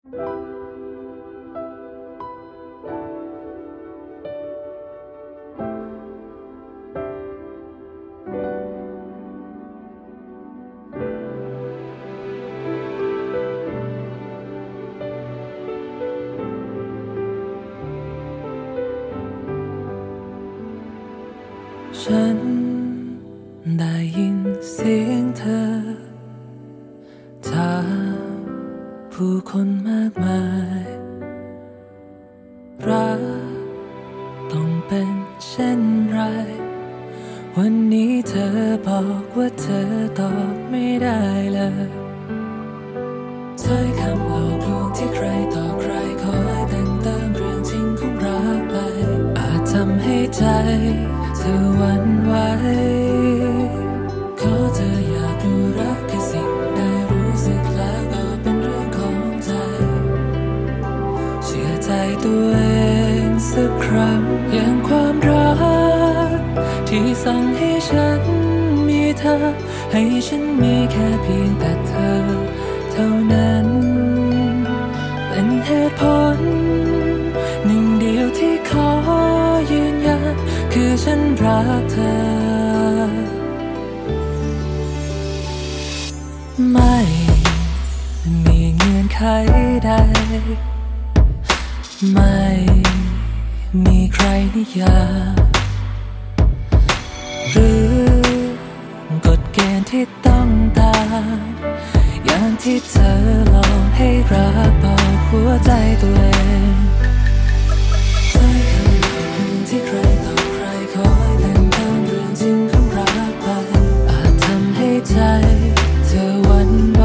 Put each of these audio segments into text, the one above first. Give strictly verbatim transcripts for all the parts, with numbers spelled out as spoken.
ฉันได้ยินเสียงเธอถามผู้คนมากมายรักต้องเป็นเช่นไรวันนี้เธอบอกว่าเธอตอบไม่ได้เลยถ้อยคำหลอกลวงที่ใครต่อใครขอให้แต่งเติมเรื่องจริงของรักไปอาจทำให้ใจเธอหวั่นไหวขอเธออยากรู้รักคือสิ่งใดรู้สึกแล้วก็เป็นเรื่องของใจเชื่อใจตัวเองสักครั้งอย่างความรักที่สั่งให้ฉันมีเธอให้ฉันมีแค่เพียงแต่เธอเท่านั้นเป็นเหตุผลหนึ่งเดียวที่ขอยืนยันคือฉันรักเธอไม่มีเงื่อนไขใดไม่มีใครนิยามหรือกฎเกณฑ์ที่ต้องตามอย่างที่เธอลองให้รักบอกหัวใจตัวเองใช้คำหลอกลวงที่ใครต่อใครขอให้แต่งเติมเรื่องจริงของรักไปอาจทำให้ใจเธอหวั่นไหว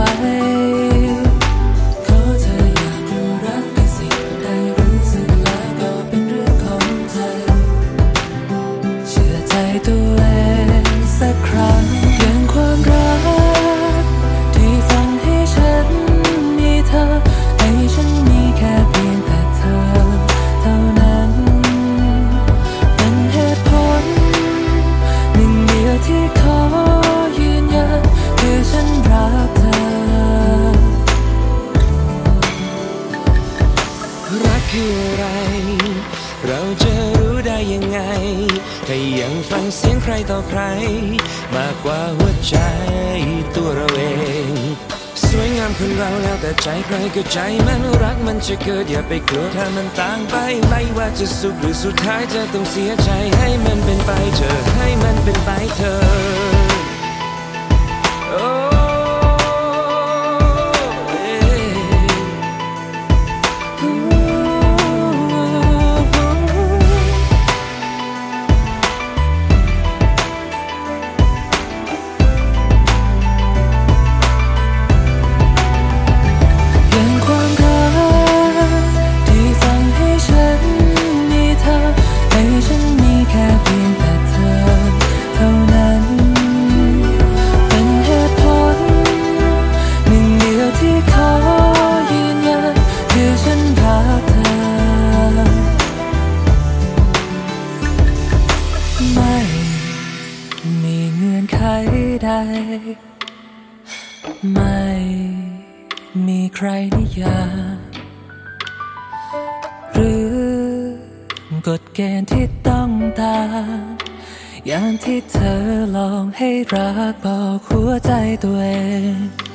ขอเธออยากรู้รักคือสิ่งใดรู้สึกแล้วก็เป็นเรื่องของใจเชื่อใจตัวเองสักครั้งอย่างความรักที่สั่งให้ฉันมีเธอให้ฉันมีแค่เพียงแต่เธอเท่านั้นเป็นเหตุผลหนึ่งเดียวที่ขอยืนยันคือฉันรักเธอรักคืออะไรเราจะรู้ได้ยังไงถ้ายังฟังเสียงใครต่อใครมากกว่าหัวใจตัวเราเองสวยงามคนเราแล้วแต่ใจใครก็ใจมันรักมันจะเกิดอย่าไปกลัวถ้ามันต่างไปไม่ว่าจะสุขหรือสุดท้ายจะต้องเสียใจให้มันเป็นไปเถอะให้มันเป็นไปเถอะไม่มีเงื่อนไขใดไม่มีใครนิยามหรือกฎเกณฑ์ที่ต้องตามอย่างที่เธอลองให้รักบอกหัวใจตัวเอง